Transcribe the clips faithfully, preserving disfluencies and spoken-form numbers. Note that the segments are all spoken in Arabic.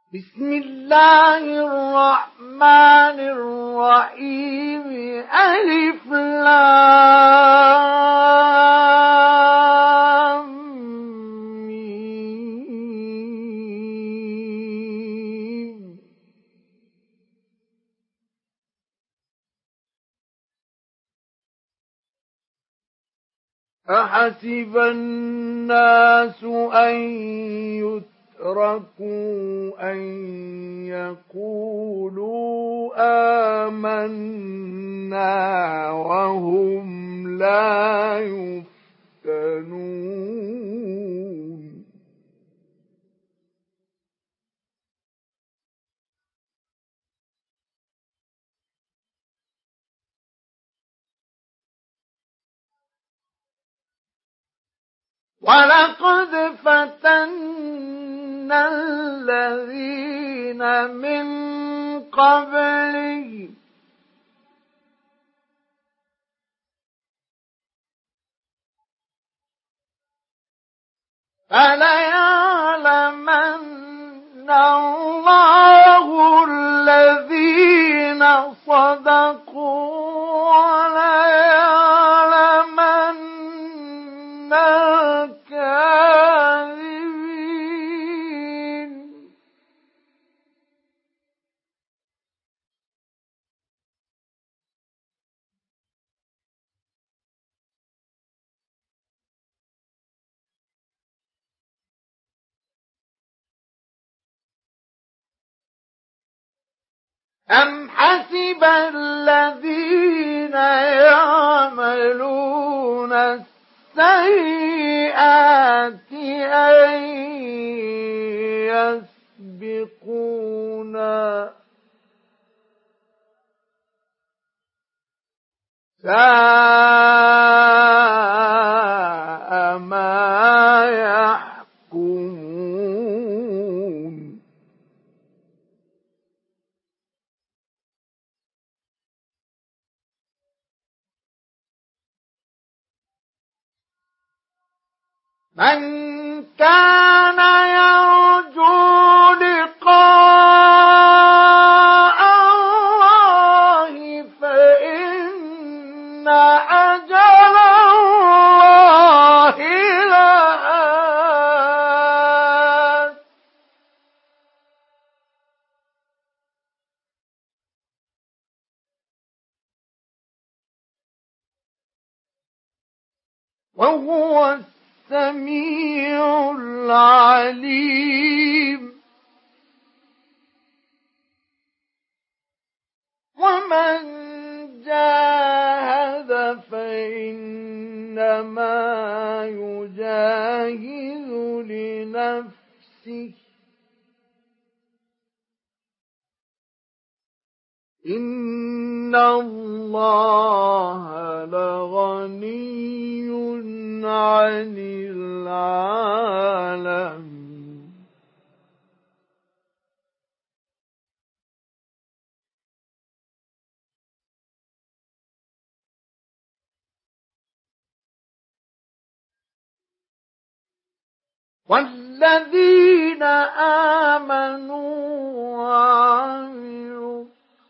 بسم الله الرحمن الرحيم ألف لام ميم أحسب الناس أن يتركوا أن يقولوا آمنا وهم لا يفتنون ولقد فتنا الذين من قبلهم فليعلمن الله الذين صدقوا وليعلمن الكاذبين أم حسب الذين يعملون السيئات أن يسبقونا ساء ما يحكمون من كان يرجو لقاء الله فإن أجل الله لآت وهو السميع العليم ومن جاهد فإنما يجاهد لنفسه إن الله لغني عن العالمين والذين آمنوا وعملوا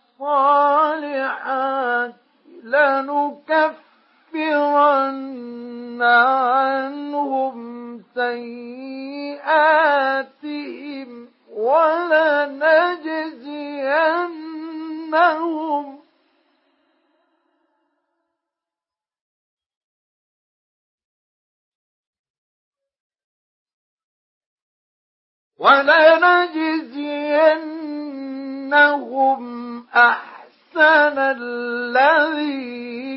الصالحات لنكفرن عنهم سيئاتهم ولنجزينهم ولنجزينهم أحسن الذي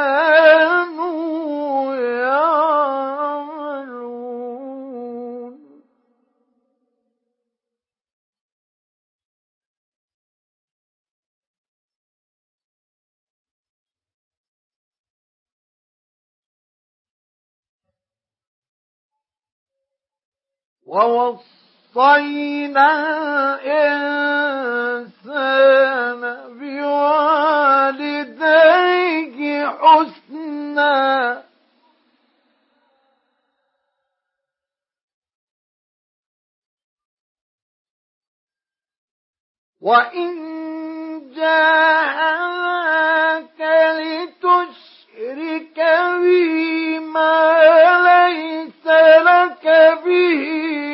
كانوا يعملون ووصينا الإنسان بوالديه حسنا وإن جاءك لتشرك بي ما ليس لك به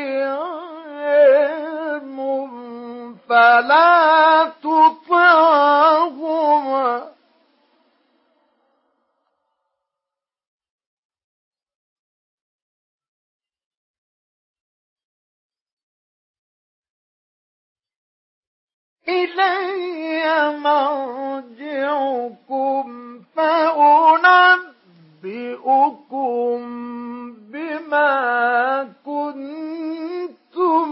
علم فلا تطعهما إلي مرجعكم فأنبئكم بما كنتم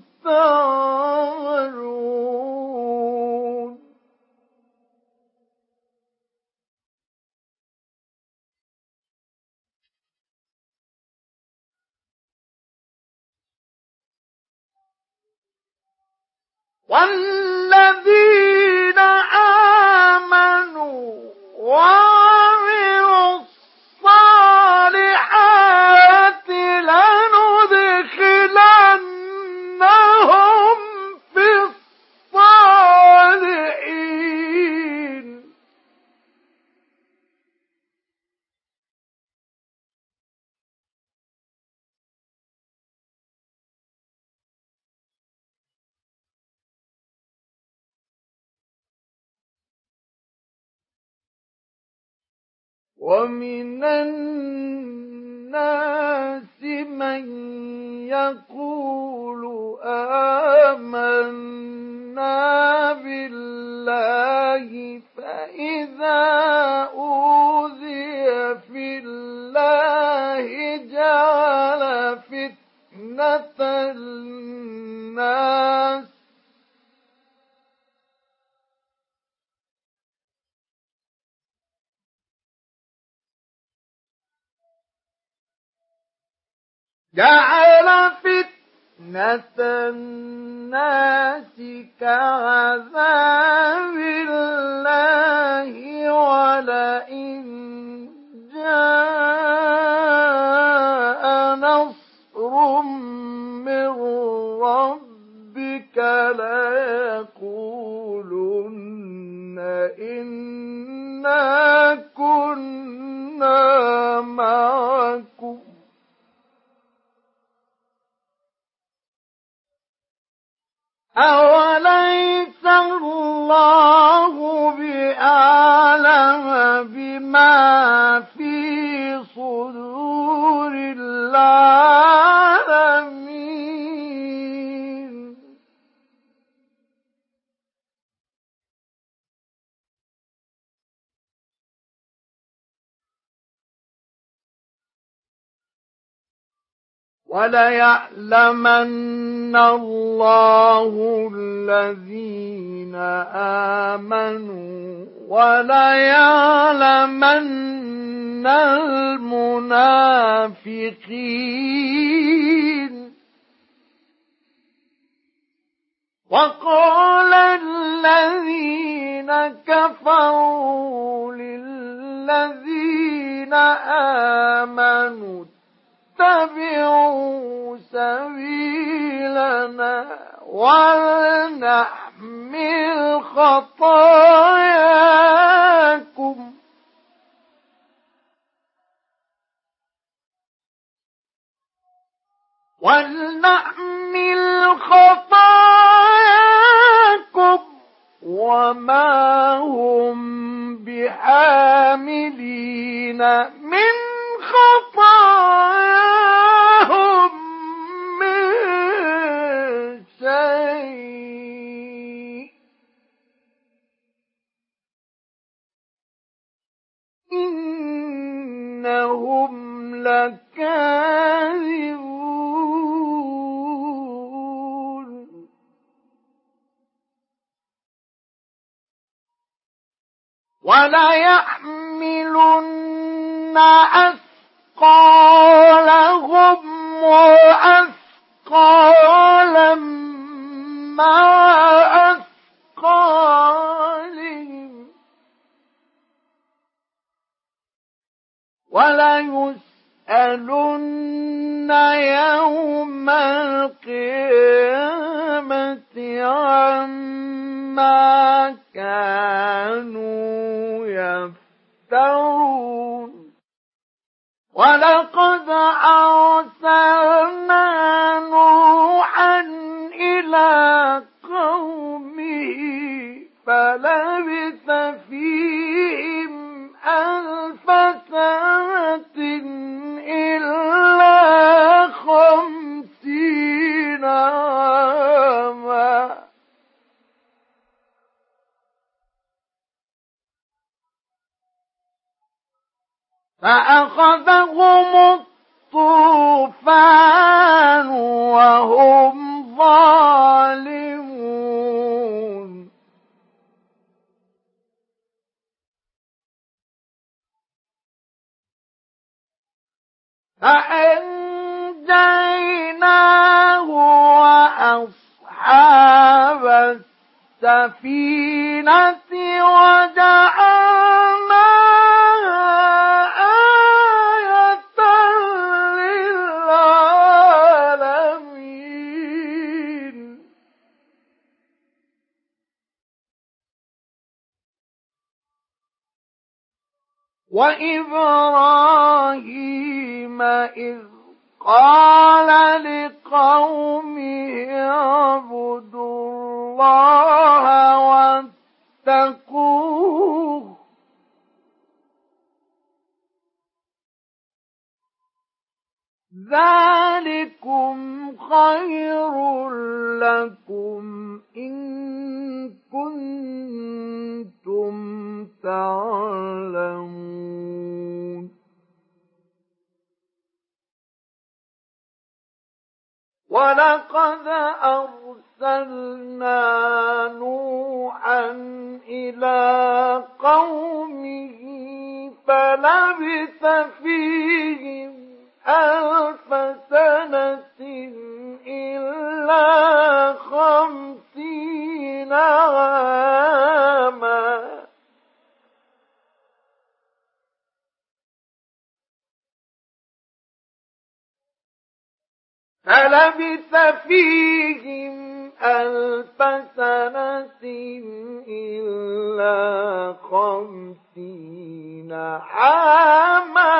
تعملون والذين آمنوا وعملوا الصالحات لندخلنهم في الصالحين ومن الناس من يقول آمنا بالله فإذا أوذي في الله جعل فتنة الناس جعل فتنة الناس كعذاب الله ولئن جاء نصر من ربك ليقولن إنا كنا معكم أوليس الله بأعلم بما في صدور العالمين وليعلمن الله الذين آمنوا وليعلمن المنافقين وقال الذين كفروا للذين آمنوا اتبعوا سبيلنا ولنحمل خطاياكم ولنحمل خطاياكم وما هم بحاملين من خطاياهم من شيء إنهم لكاذبون وليحملن أثقالهم وأثقالا مع أثقالهم وليسألن يوم القيامة عما إلى قومه فلبث فيهم ألف سنة إلا خمسين عاما فأخذهم الطوفان وهم ظالمون فأنجيناه وأصحاب السفينة وجعلناها آية للعالمين وإبراهيم إذ قال لقومه اعبدوا الله واتقوه ذلكم خير لكم إن كنتم تعلمون ولقد أرسلنا نوحا إلى قومه فلبث فيهم ألف سنة إلا خمسين عاما فلبث فيهم ألف سنة إلا خمسين عاما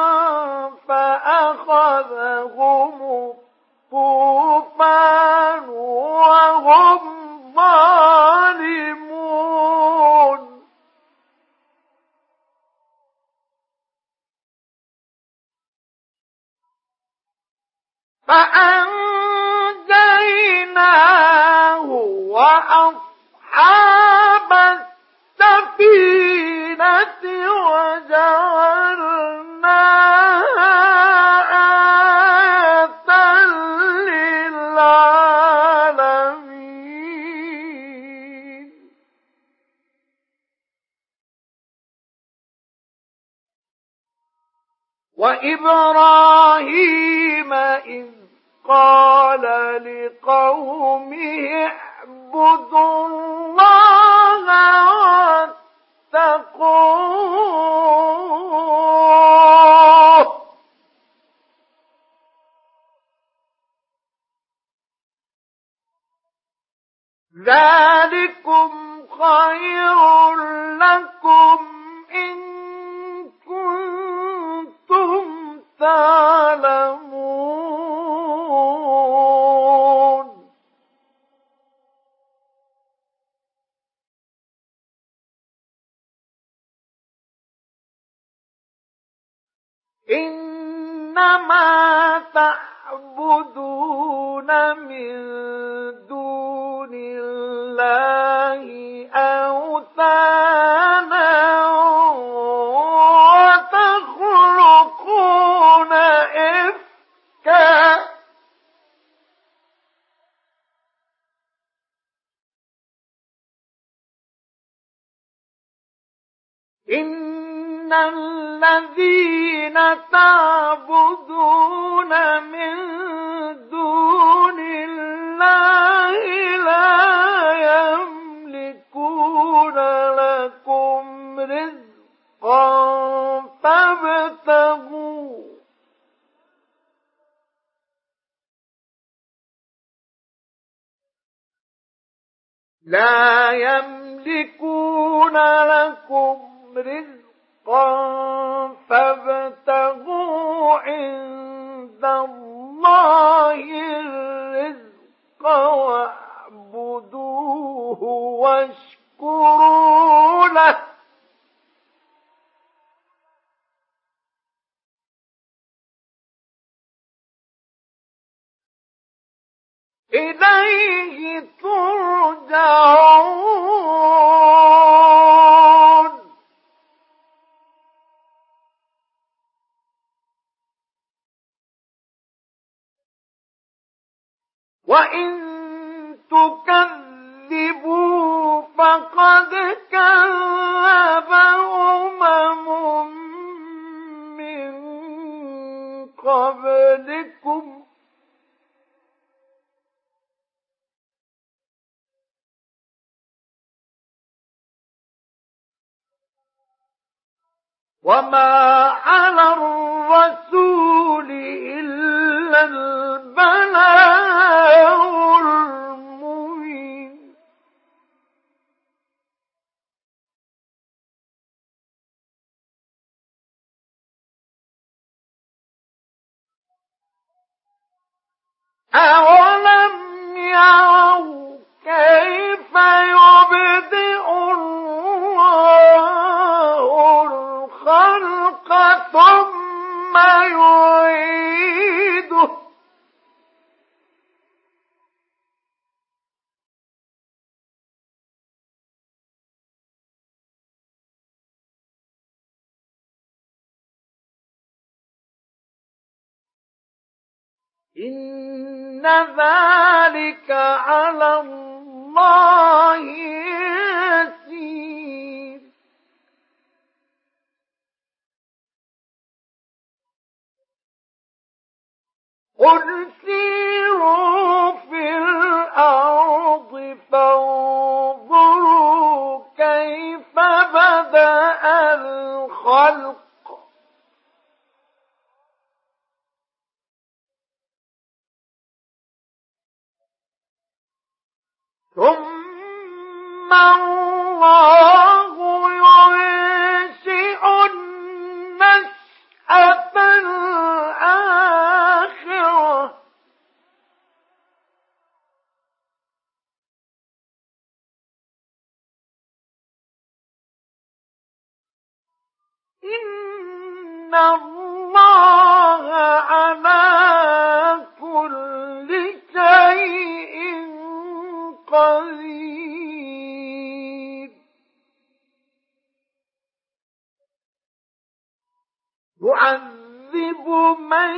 فأخذهم الطوفان وهم ظالمون فأنجيناه وأصحاب السفينة وجعلناها آية للعالمين وإبراهيم إذ قال لقومه اعبدوا الله واتقوه ذلكم خير لكم إن كنتم تعلمون إنما تعبدون من دون الله أوثانا وتخلقون إفكا إن الذين تعبدون من دون الله لا يملكون لكم رزقا فابتغوا لا يملكون لكم رزقا فابتغوا عند الله الرزق واعبدوه واشكروا له إليه ترجعون. وإن تكذبوا فقد كذب أمم من قبلكم وما على الرسول إلا البلاغ المبين. أولم يروا كيف يبدئ الله الخلق ثم يعيده إن ذلك على الله يسير. قل سيروا في الأرض فانظروا كيف بدأ الخلق ثم الله ينشئ النشأة الآخرة إن الله على كل شيء قدير. يعذب من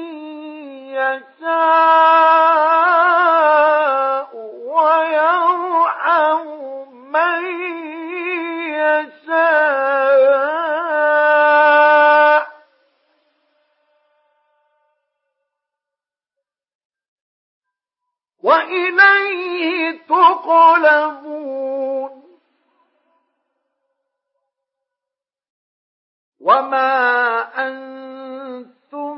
يشاء ويرحم من يشاء وإليه تقلبون. وما أنتم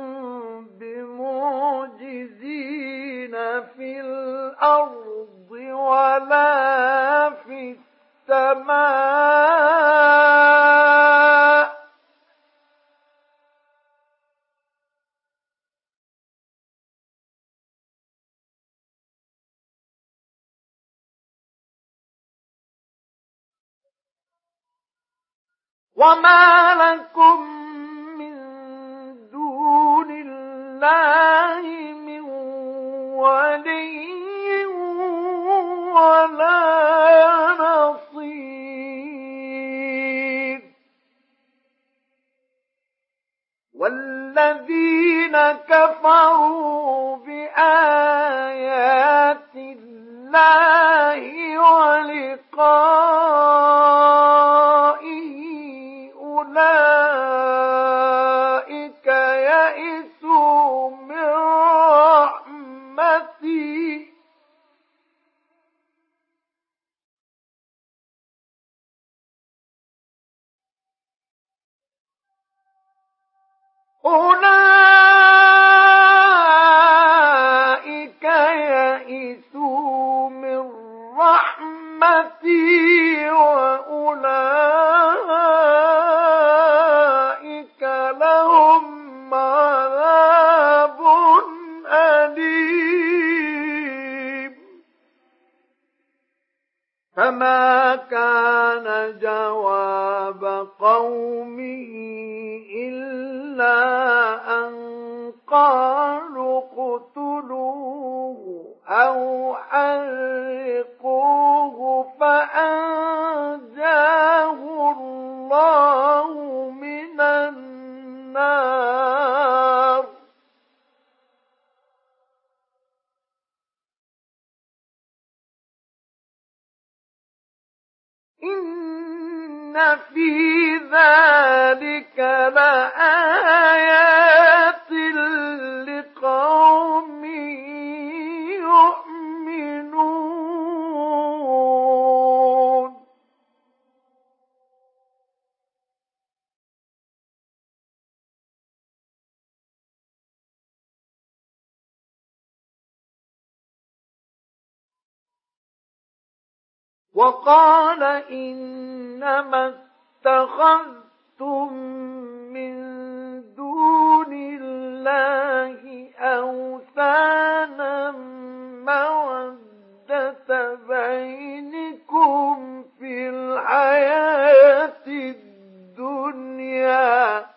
بمعجزين في الأرض ولا في السماء وما لكم من دون الله من ولي ولا نصير. والذين كفروا بآيات الله ولقائه أولئك يئسوا من رحمتي أولئك يئسوا من رحمتي وأولئك لهم عذاب أليم. فما كان جواب قومه إلا أن قالوا اقتلوه أو حرقوه فأنجاه الله من النار. إن في ذلك لآيات لقوم يؤمنون. وقال إنما اتخذتم من دون الله أوثانا مودة بينكم في الحياة الدنيا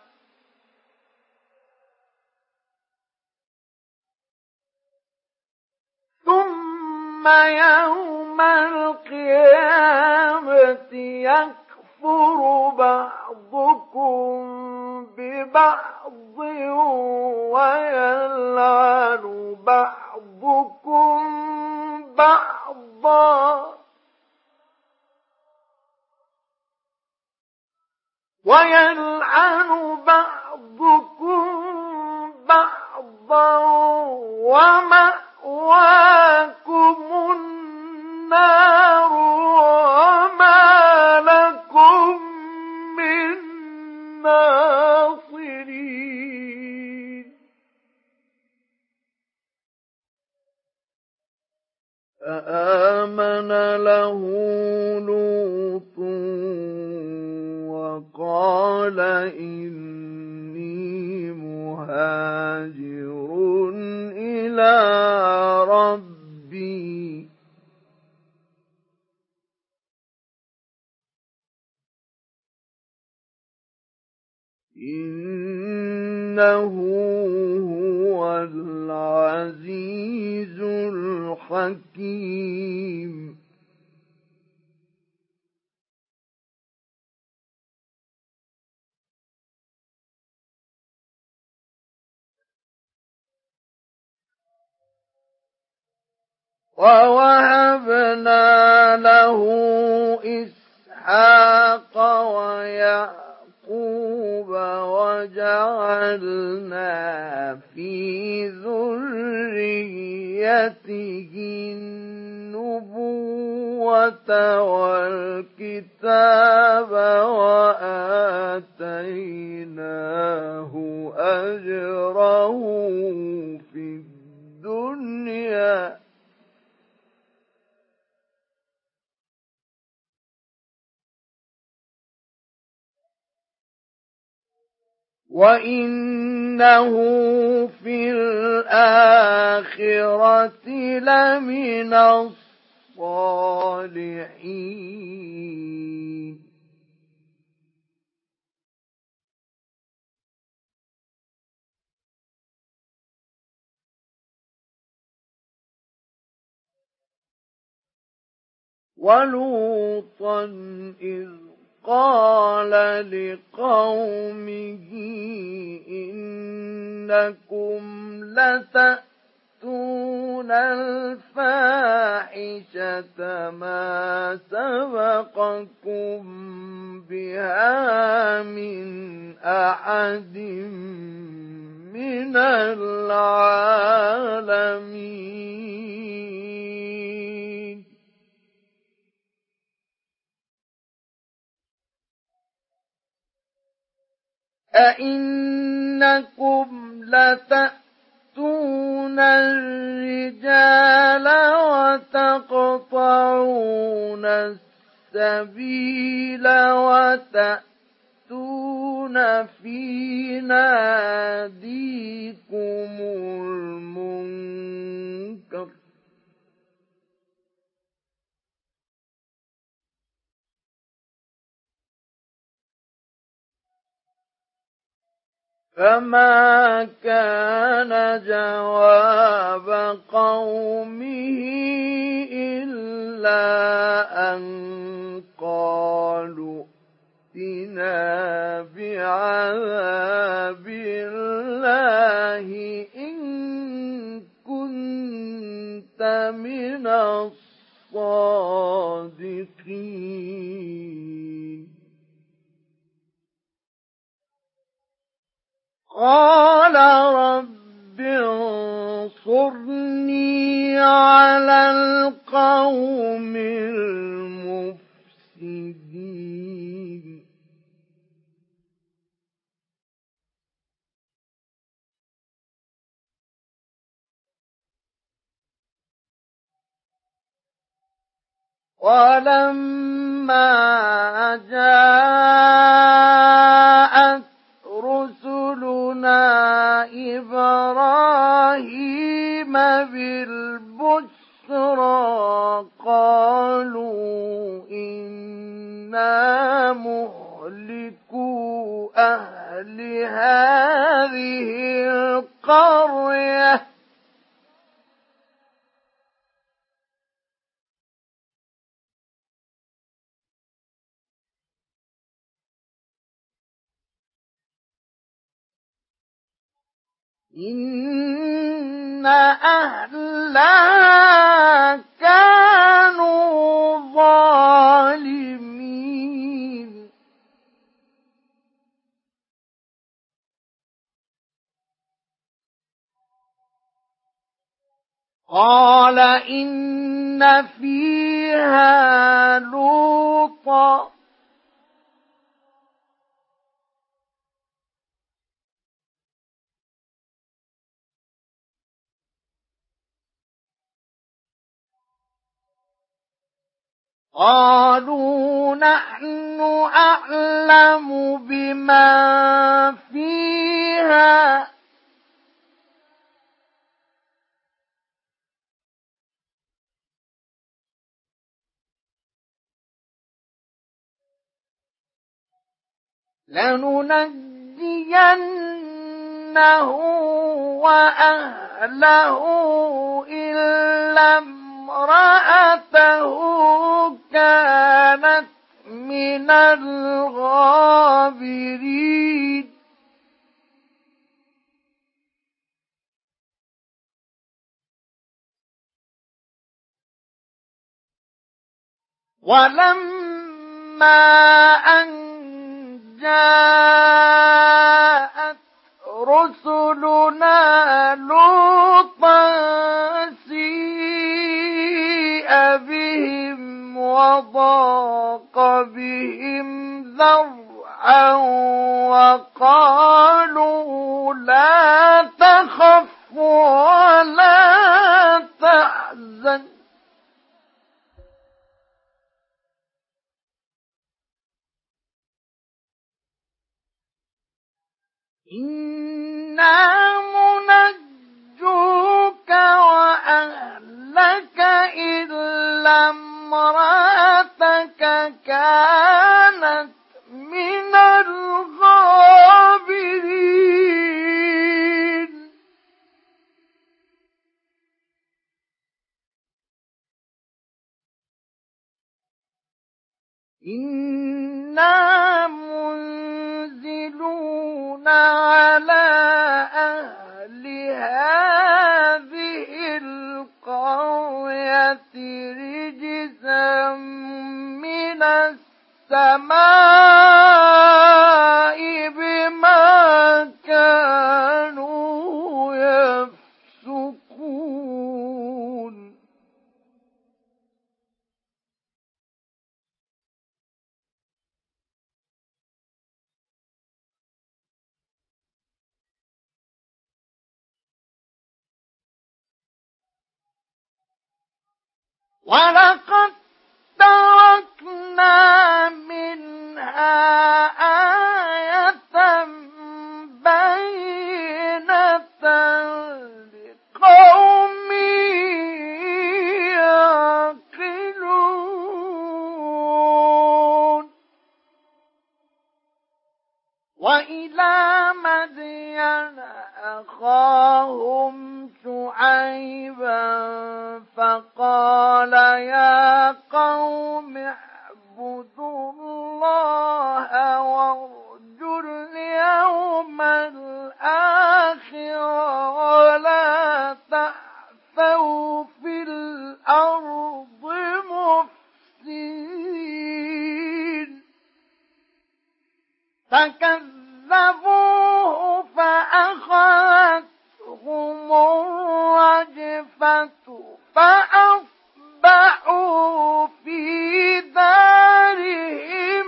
ثم يوم القيامة يكفر بعضكم ببعض ويلعن بعضكم بعضا ويلعن بعضكم بعضا ومأواكم النار وما لكم من ناصرين. فآمن له لوط وقال إني مهاجر إلى ربي إنه هو العزيز الحكيم. ووهبنا له إسحاق ويعقوب وجعلنا في ذريته النبوة والكتاب وآتيناه أجره في الدنيا وإنه في الآخرة لمن الصالحين. ولوطا إذ قال لقومه إنكم لتأتون الفاحشة ما سبقكم بها من أحد من العالمين. أئنكم لتأتون الرجال وتقطعون السبيل وتأتون في ناديكم المنكر فما كان جواب قومه إلا أن قالوا ائتنا بعذاب الله إن كنت من الصادقين. قال رب انصرني على القوم المفسدين. ولما جاءت رسلنا إبراهيم بالبشرى قالوا إنا مهلكو أهل هذه القرية إن أهلها كانوا ظالمين. قال إن فيها لوطا قالوا نحن أعلم بما فيها لننجينه وأهله إلا امرأته كانت من الغابرين. ولما أن جاءت رسلنا لوطا سيء بهم وضاق بهم ذرعا وقالوا لا تخف ولا تحزن إنا منجوك وأهلك إلا امرأتك كانت من الغابرين. إنا منزلون على أهل هذه القرية رجزا من السماء بما كانوا يفسقون. ولقد تركنا منها آية بينة لقوم يعقلون. وإلى مدين أخاهم شعيبا فقال يا قوم اعبدوا الله وارجوا اليوم الآخر ولا تعثوا في الأرض مفسدين فكذبوه فأخذتهم الرجفة فأصبحوا في دارهم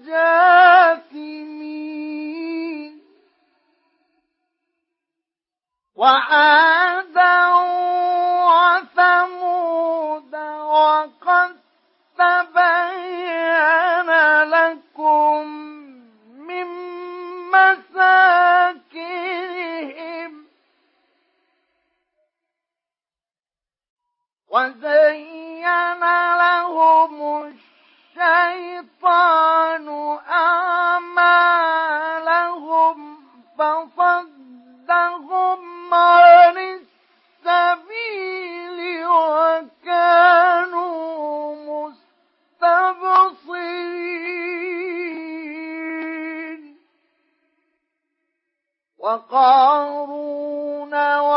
جاثمين وعادا وثمود وقد تبين لكم من مساكنهم وزين لهم الشيطان أعمالهم فصدهم عن السبيل وكانوا مستبصرين وقارون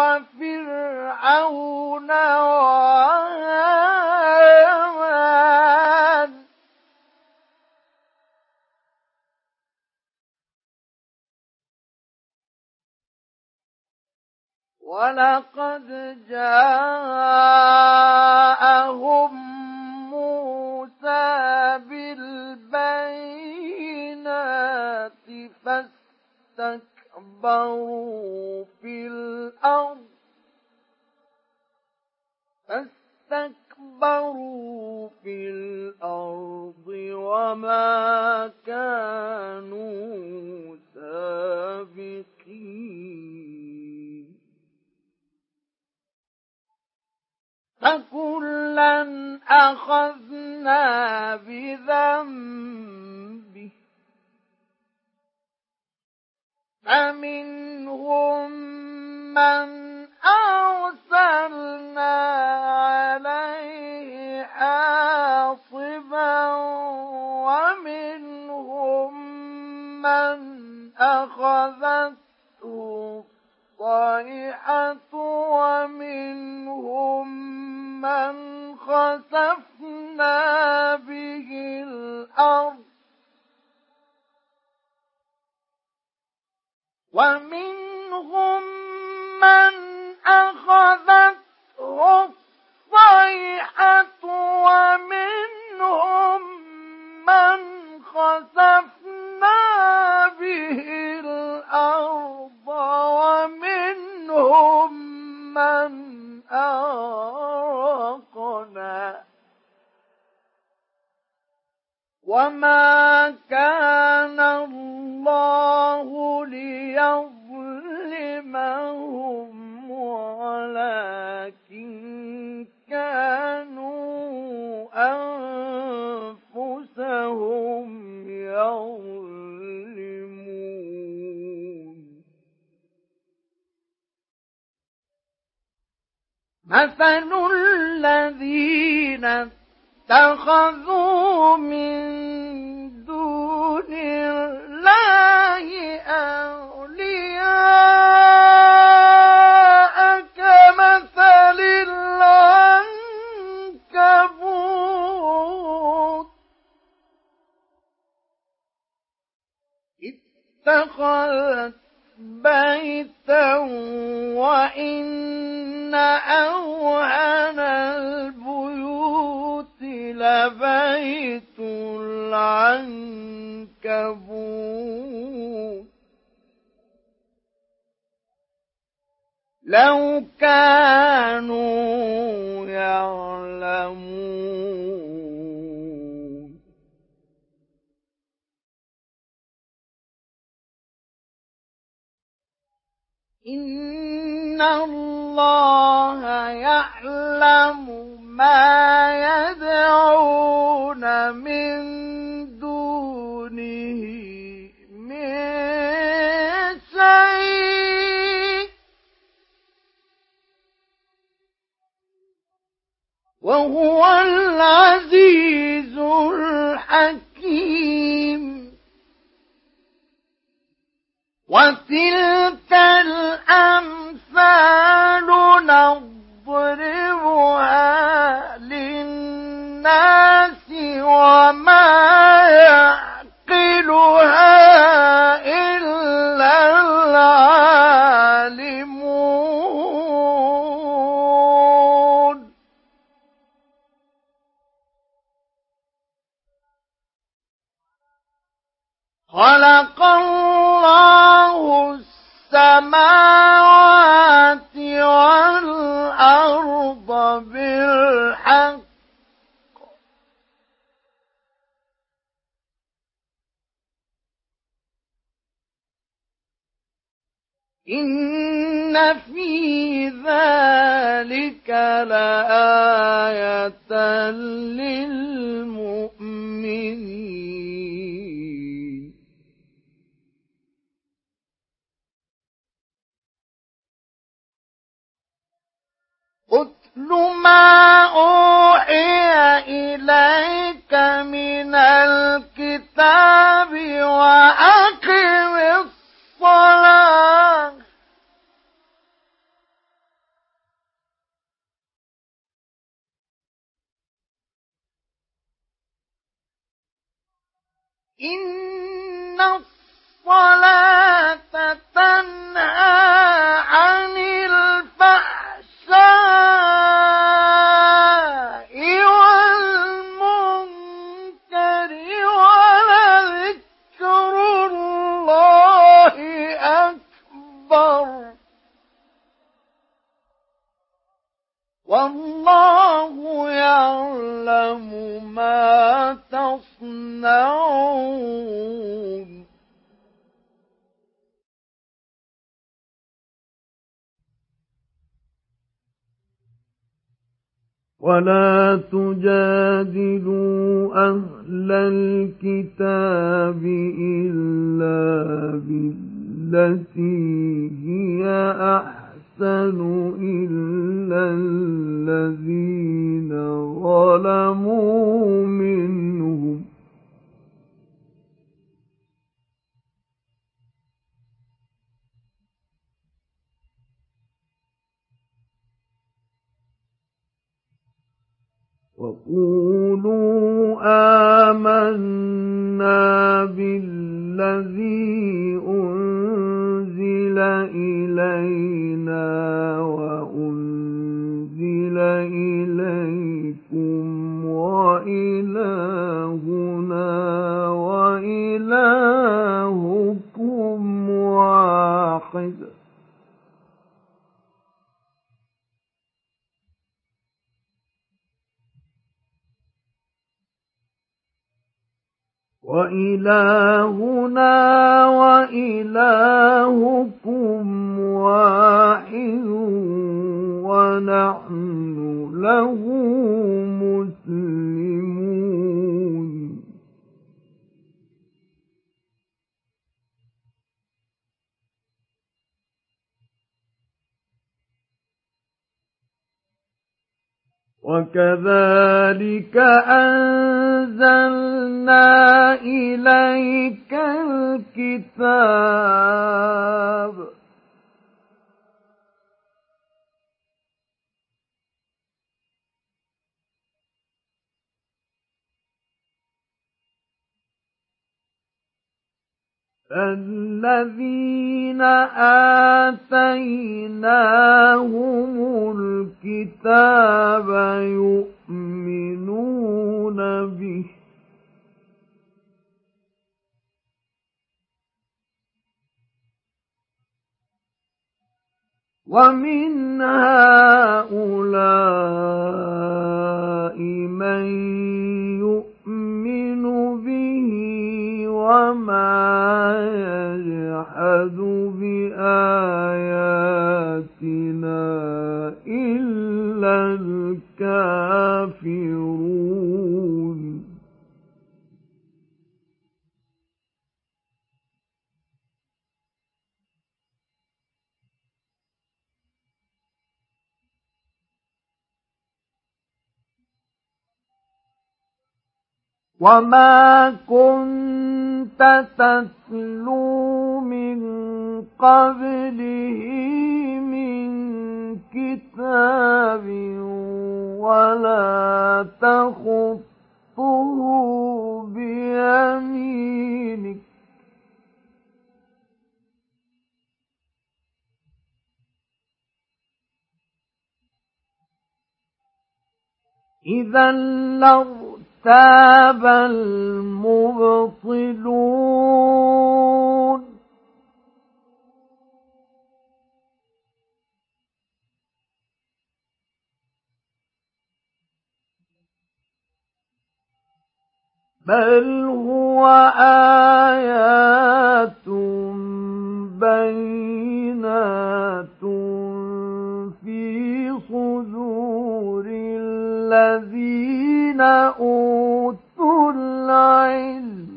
وفرعون وهامان ولقد جاءهم موسى بالبينات فاستكبروا في الأرض فاستكبروا في الأرض وما كانوا سابقين فكلا أخذنا بذنبه فمنهم من أرسلنا عليه حاصبا ومنهم من أخذته الصيحة ومنهم من خسفنا به الأرض ومنهم من أخذته الصيحة ومنهم من خسفنا به الأرض ومنهم من أغرقنا وما كان الله ليظلمهم ولكن كانوا أنفسهم يظلمون مثل الذين اتخذوا من دون الله أولياء كمثل العنكبوت اتخذت بيتا وإن أوهن البيوت لبيت العنكبوت لو كانوا يعلمون إن الله يعلم ما يدعون من دونه من شيء وهو العزيز الحكيم. وتلك الأمثال نضربها للناس وما يعقلها إلا العالمون. خلق الله السماوات والأرض بالحق إن في ذلك لآية للمؤمنين. أتل ما أوحي إليك من الكتاب وأقم الصلاة إن الصلاة تنهى عن الفحشاء والمنكر ولذكر الله أكبر والله يعلم ما تصنعون. ولا تجادلوا أهل الكتاب إلا بالتي هي أحسن إلا الذين ظلموا منهم وقولوا آمنا بالذي أنزل إلينا وأنزل إليكم وإلهنا وإلهكم واحد وإلهنا وإلهكم واحد ونحن له مسلمون. وكذلك أنزلنا إليك الكتاب الذين آتيناهم الكتاب يؤمنون به ومن هؤلاء من يؤمن به وما يجحد بآياتنا إلا الكافرون. وما كنت تتلو من قبله من كتاب ولا تخطه بيمينك إذا لارتاب المبطلون بل هو آيات بينات في صدور الذين أوتوا العلم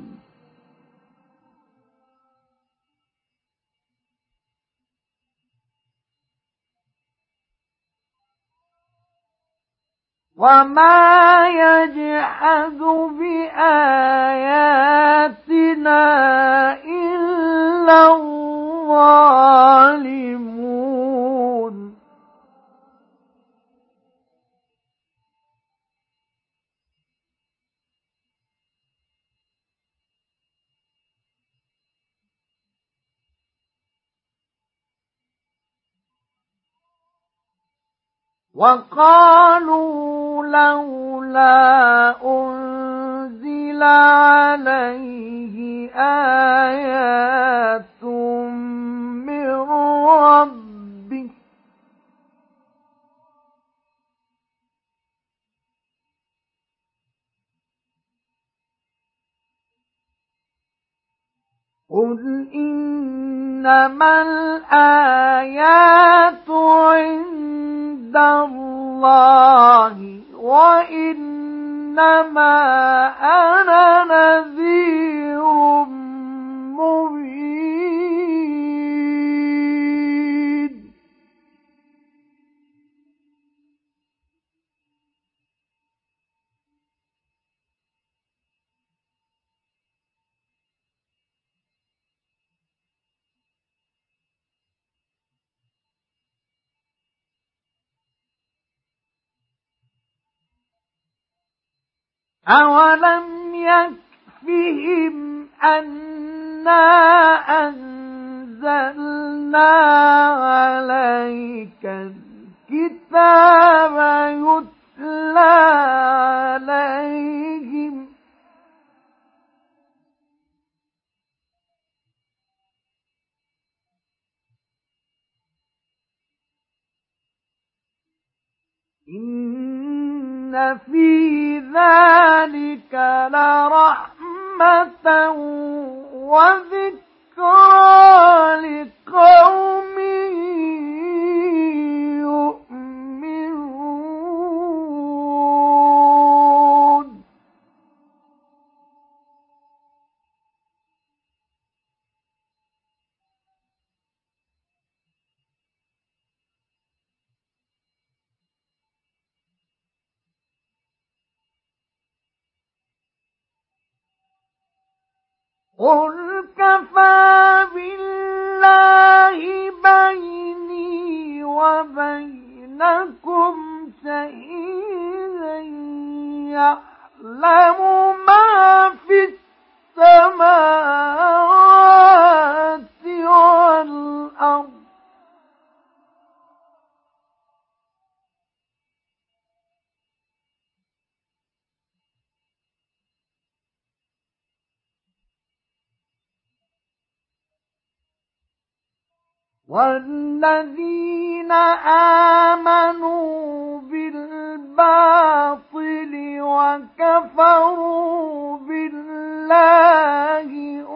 وما يجحد بآياتنا إلا الظالمون وقالوا لولا أنزل عليه آيات من ربه قل إنما الآيات عند الله وإنما أنا نذير مبين أولم يكفهم أنا أنزلنا عليك الكتاب يتلى عليهم إن في ذلك لرحمة وذكرى لقوم يؤمنون قل كفى بالله بيني وبينكم شهيدا يعلم ما في السماوات والأرض والذين آمنوا بالباطل وكفروا بالله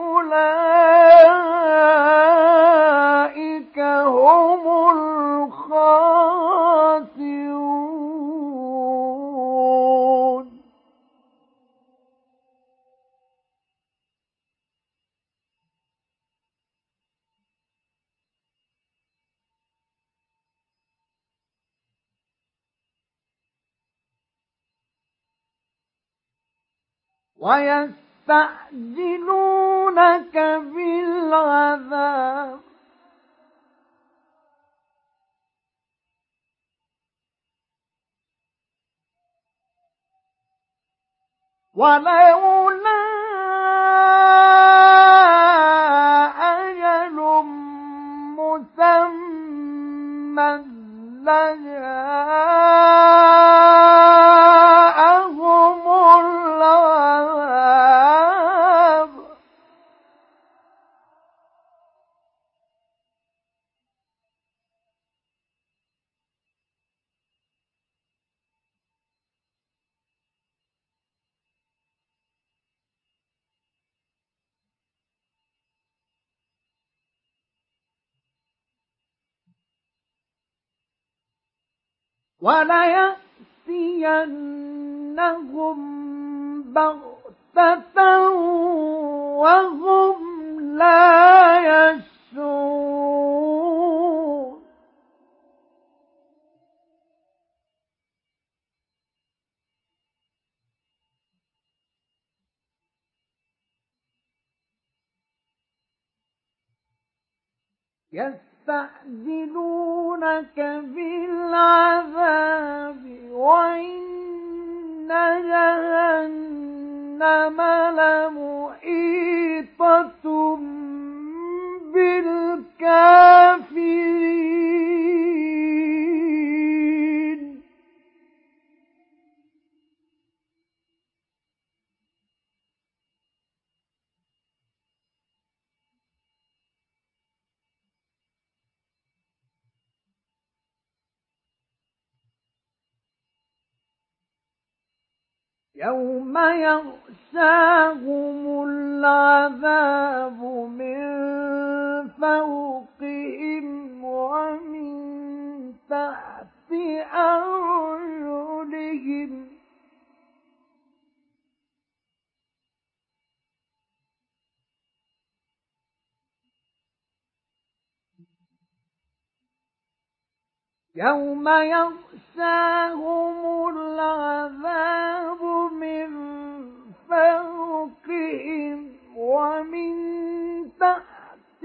أولئك هم الخاسرون ويستعجلونك بالعذاب ولولا أجل مسمى لجاءهم العذاب وليأتينهم بغتة وهم لا يشعرون يستعجلونك بالعذاب وإن جهنم لمحيطة بالكافرين يوم يغشاهم العذاب من فوقهم ومن تحت أرجلهم يوم يغشاهم العذاب من فوقهم ومن تحت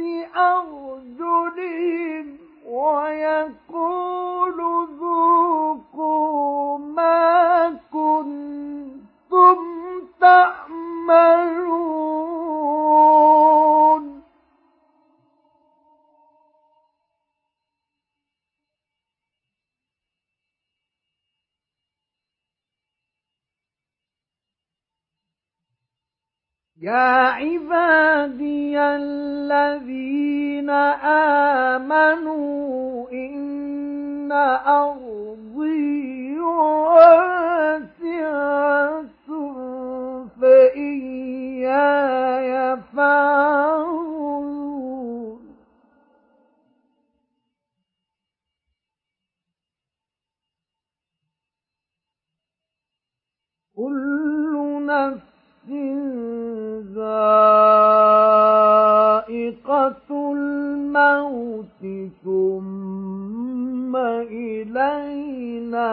أرجلهم ويقول ذوقوا ما كنتم تعملون يا عبادي الذين آمنوا إن أرضي واسعة فإياي فاعبدون كل نفس ذائقة الموت ثم إلينا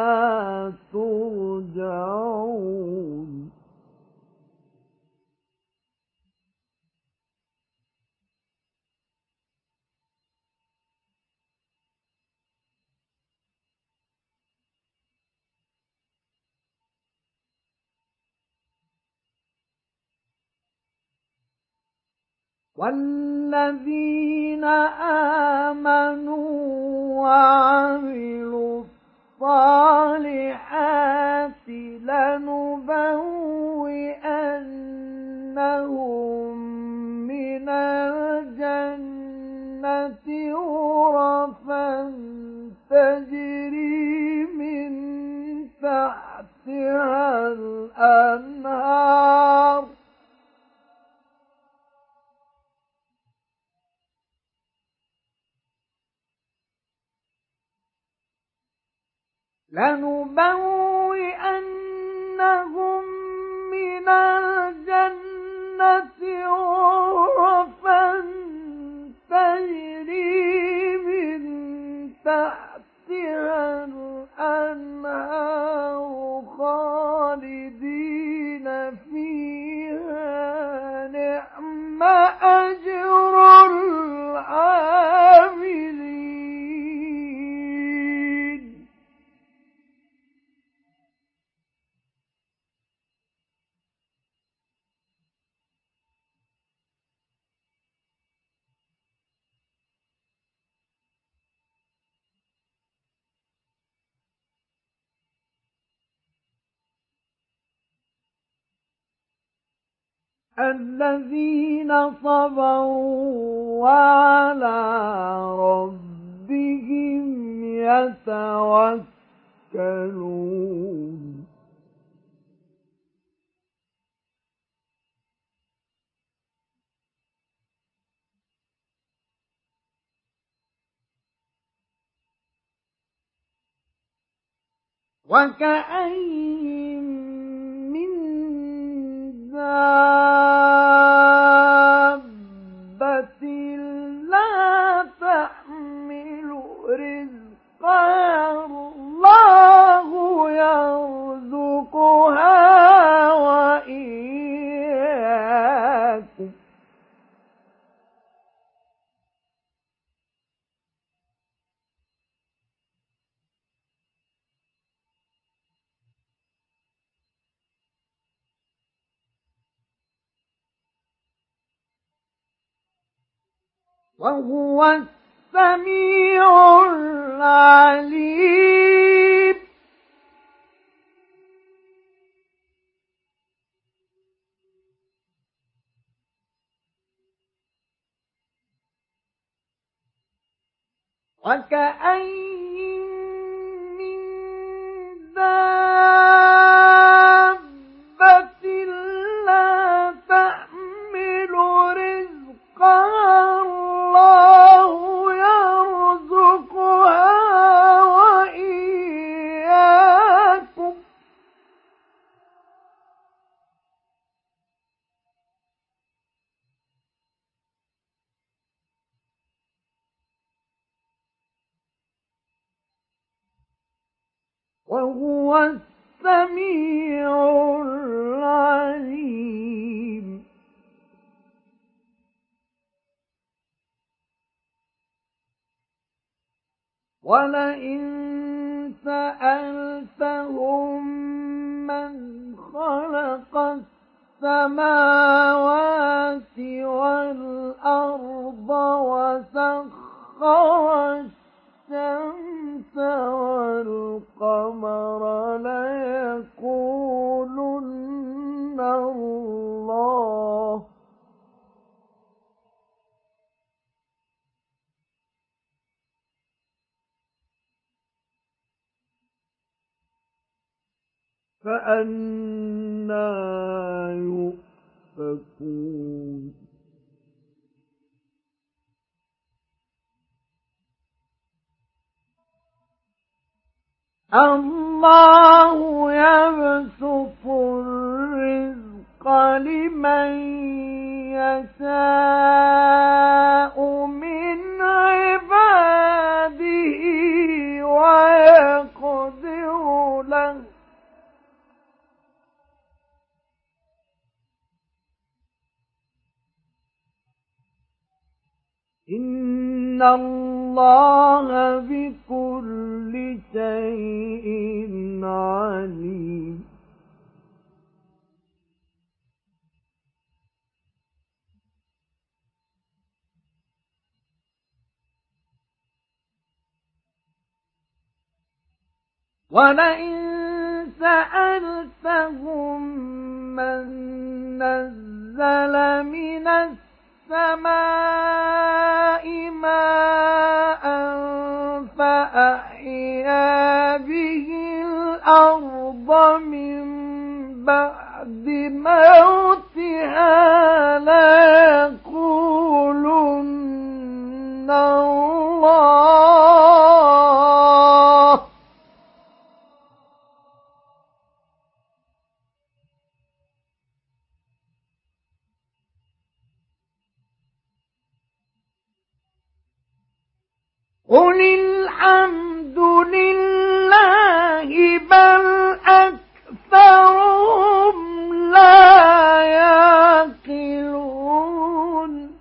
ترجعون والذين آمنوا وعملوا الصالحات لنبوئنهم من الجنة غرفا تجري من تحتها الأنهار لنبوئنهم من الجنة غرفا تجري من تحتها الأنهار خالدين فيها الذين صبروا وعلى ربهم يتوكلون وكأين من دابة لا تحمل رزقها الله يرزقها وإياكم وهو السميع العليم وكأين من دابة لا تحمل رزقها الله يرزقها وإياكم وهو السميع العليم ولئن سألتهم من خلق السماوات والأرض وسخر الشمس والقمر ليقولن الله فأنى يؤفكون الله يبسط الرزق لمن يشاء من عباده ويقدر له إن الله بكل شيء عليم ولئن سألتهم من نزل من السماء ماء فأحيا به الأرض من بعد موتها ليقولن الله قل الحمد لله بل أكثرهم لا يعقلون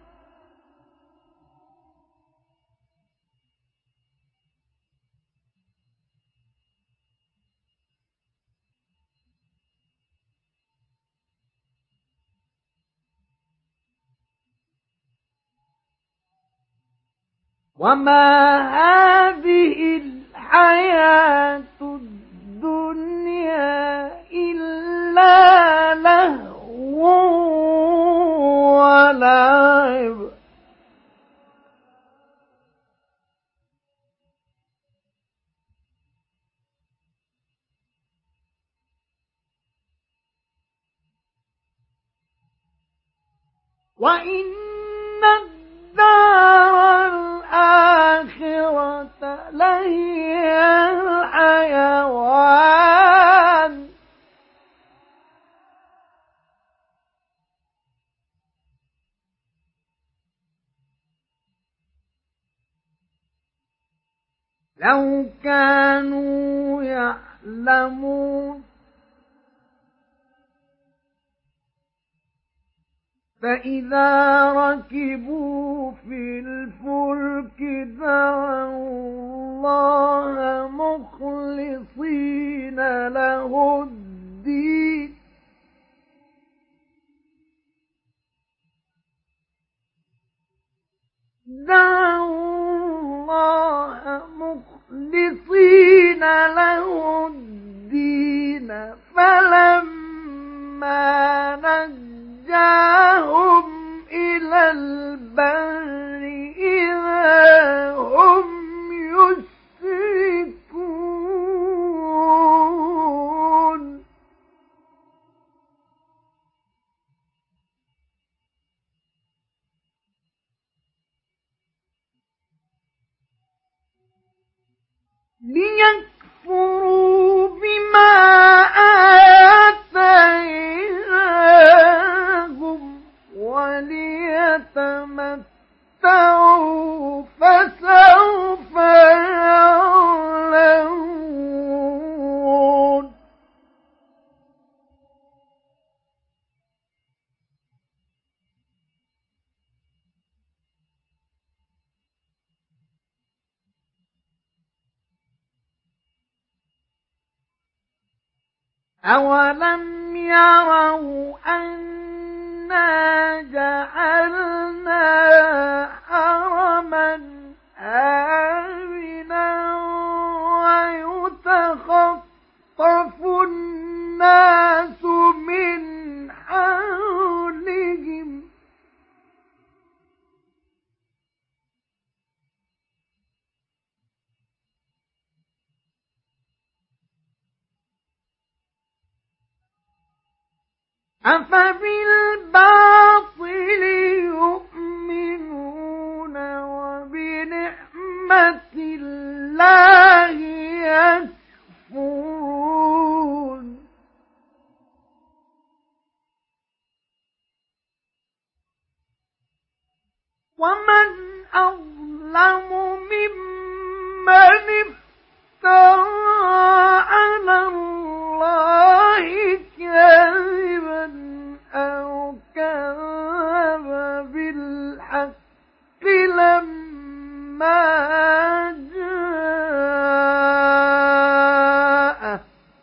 وما هذه الحياة الدنيا إلا لهو وإن الدار الآخرة لهي الحيوان لو كانوا يعلمون فإذا ركبوا في الفلك دعوا الله مخلصين له الدين دعوا الله مخلصين له الدين فلما نجاهم إلى البر إذا هم يشركون ليكفروا بما آتيناهم وليتمتعوا فسوف يعلمون أولم يروا أنا جعلنا حرما آمنا ويتخطف الناس من حولهم أفبالباطل يؤمنون وبنعمة الله يكفرون ومن أظلم ممن افترى على الله كذبا أو كذب بالحق لما جاءه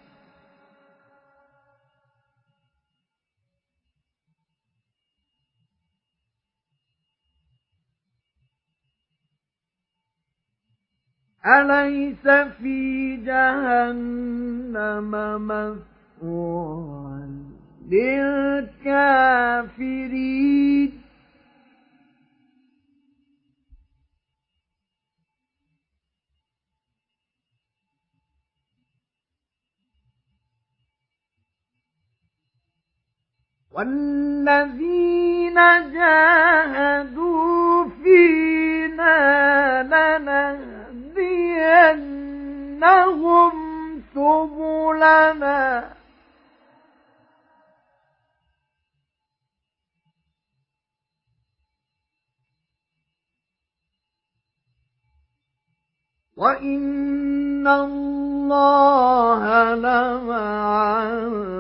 أليس في جهنم مثوى للكافرين والذين جاهدوا فينا لنهدينهم سبلنا وإن الله لمع